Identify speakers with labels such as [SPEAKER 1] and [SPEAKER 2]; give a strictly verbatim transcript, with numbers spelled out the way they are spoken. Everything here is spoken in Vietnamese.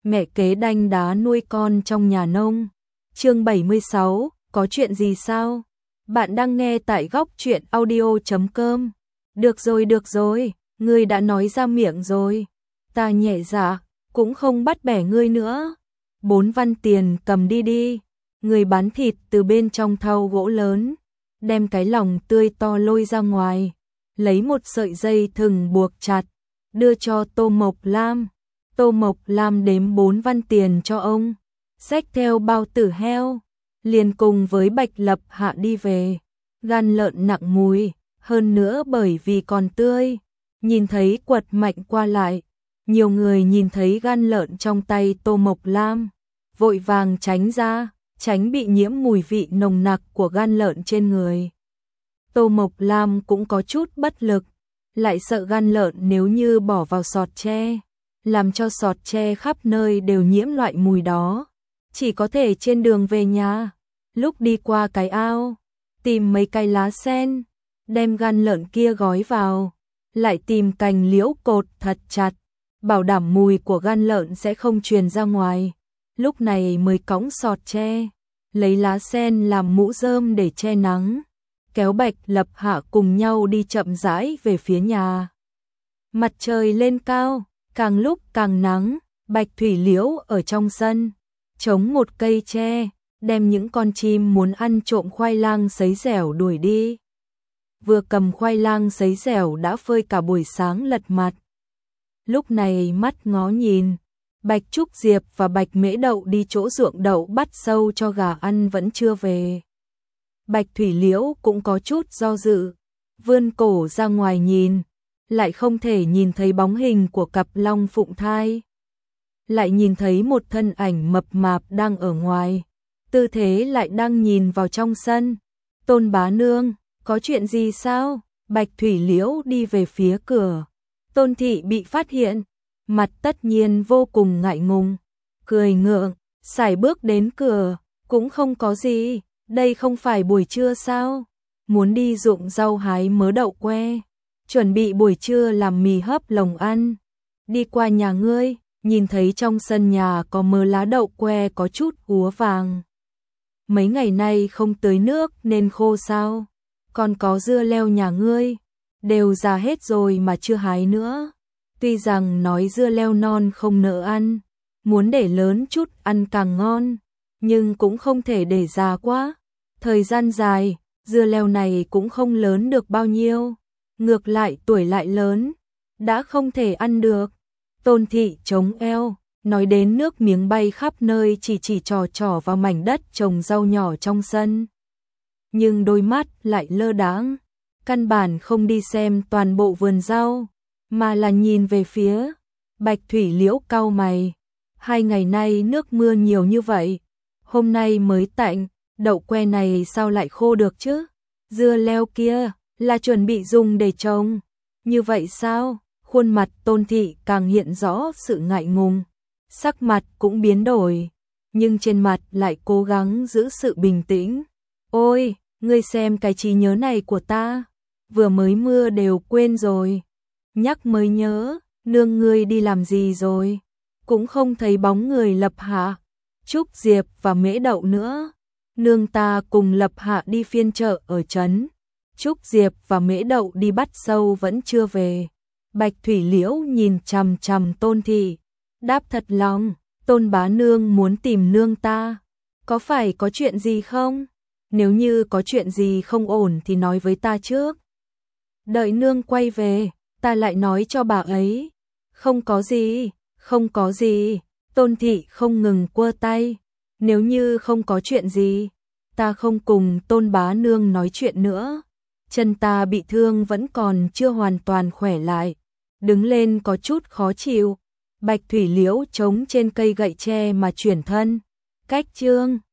[SPEAKER 1] mẹ kế đanh đá nuôi con trong nhà nông. Chương bảy mươi sáu, có chuyện gì sao? Bạn đang nghe tại góc truyện audio chấm com. Được rồi, được rồi, ngươi đã nói ra miệng rồi. Ta nhẹ dạ, cũng không bắt bẻ ngươi nữa. Bốn văn tiền cầm đi đi. Người bán thịt từ bên trong thau gỗ lớn, đem cái lòng tươi to lôi ra ngoài, lấy một sợi dây thừng buộc chặt, đưa cho Tô Mộc Lam. Tô Mộc Lam đếm bốn văn tiền cho ông, xách theo bao tử heo, liền cùng với Bạch Lập Hạ đi về. Gan lợn nặng mùi, hơn nữa bởi vì còn tươi, nhìn thấy quật mạnh qua lại. Nhiều người nhìn thấy gan lợn trong tay Tô Mộc Lam, vội vàng tránh ra, tránh bị nhiễm mùi vị nồng nặc của gan lợn trên người. Tô Mộc Lam cũng có chút bất lực, lại sợ gan lợn nếu như bỏ vào sọt tre, làm cho sọt tre khắp nơi đều nhiễm loại mùi đó. Chỉ có thể trên đường về nhà, lúc đi qua cái ao, tìm mấy cái lá sen, đem gan lợn kia gói vào, lại tìm cành liễu cột thật chặt, bảo đảm mùi của gan lợn sẽ không truyền ra ngoài. Lúc này mới cõng sọt tre, lấy lá sen làm mũ rơm để che nắng, kéo Bạch Lập Hạ cùng nhau đi chậm rãi về phía nhà. Mặt trời lên cao, càng lúc càng nắng. Bạch Thủy Liễu ở trong sân chống một cây tre, đem những con chim muốn ăn trộm khoai lang sấy dẻo đuổi đi. Vừa cầm khoai lang sấy dẻo đã phơi cả buổi sáng lật mặt. Lúc này mắt ngó nhìn, Bạch Trúc Diệp và Bạch Mễ Đậu đi chỗ ruộng đậu bắt sâu cho gà ăn vẫn chưa về. Bạch Thủy Liễu cũng có chút do dự, vươn cổ ra ngoài nhìn, lại không thể nhìn thấy bóng hình của cặp long phụng thai. Lại nhìn thấy một thân ảnh mập mạp đang ở ngoài, tư thế lại đang nhìn vào trong sân. Tôn bá nương, có chuyện gì sao? Bạch Thủy Liễu đi về phía cửa. Tôn thị bị phát hiện, mặt tất nhiên vô cùng ngại ngùng, cười ngượng, sải bước đến cửa, cũng không có gì, đây không phải buổi trưa sao? Muốn đi ruộng rau hái mớ đậu que, chuẩn bị buổi trưa làm mì hấp lồng ăn. Đi qua nhà ngươi, nhìn thấy trong sân nhà có mớ lá đậu que có chút úa vàng. Mấy ngày nay không tưới nước nên khô sao? Còn có dưa leo nhà ngươi, đều già hết rồi mà chưa hái nữa. Tuy rằng nói dưa leo non không nỡ ăn, muốn để lớn chút ăn càng ngon, nhưng cũng không thể để già quá. Thời gian dài, dưa leo này cũng không lớn được bao nhiêu, ngược lại tuổi lại lớn, đã không thể ăn được. Tôn thị chống eo, nói đến nước miếng bay khắp nơi, chỉ chỉ trò trò vào mảnh đất trồng rau nhỏ trong sân. Nhưng đôi mắt lại lơ đãng, căn bản không đi xem toàn bộ vườn rau, mà là nhìn về phía. Bạch Thủy Liễu cau mày, hai ngày nay nước mưa nhiều như vậy, hôm nay mới tạnh, đậu que này sao lại khô được chứ? Dưa leo kia là chuẩn bị dùng để trồng, như vậy sao? Khuôn mặt Tôn thị càng hiện rõ sự ngại ngùng, sắc mặt cũng biến đổi, nhưng trên mặt lại cố gắng giữ sự bình tĩnh. Ôi, ngươi xem cái trí nhớ này của ta, vừa mới mưa đều quên rồi. Nhắc mới nhớ, nương ngươi đi làm gì rồi? Cũng không thấy bóng người Lập Hạ, Trúc Diệp và Mễ Đậu nữa. Nương ta cùng Lập Hạ đi phiên chợ ở trấn, Trúc Diệp và Mễ Đậu đi bắt sâu vẫn chưa về. Bạch Thủy Liễu nhìn chằm chằm Tôn thị, đáp thật lòng, Tôn bá nương muốn tìm nương ta, có phải có chuyện gì không? Nếu như có chuyện gì không ổn thì nói với ta trước. Đợi nương quay về, ta lại nói cho bà ấy. Không có gì, không có gì. Tôn thị không ngừng quơ tay. Nếu như không có chuyện gì, ta không cùng Tôn bá nương nói chuyện nữa. Chân ta bị thương vẫn còn chưa hoàn toàn khỏe lại, đứng lên có chút khó chịu. Bạch Thủy Liễu chống trên cây gậy tre mà chuyển thân, cách chương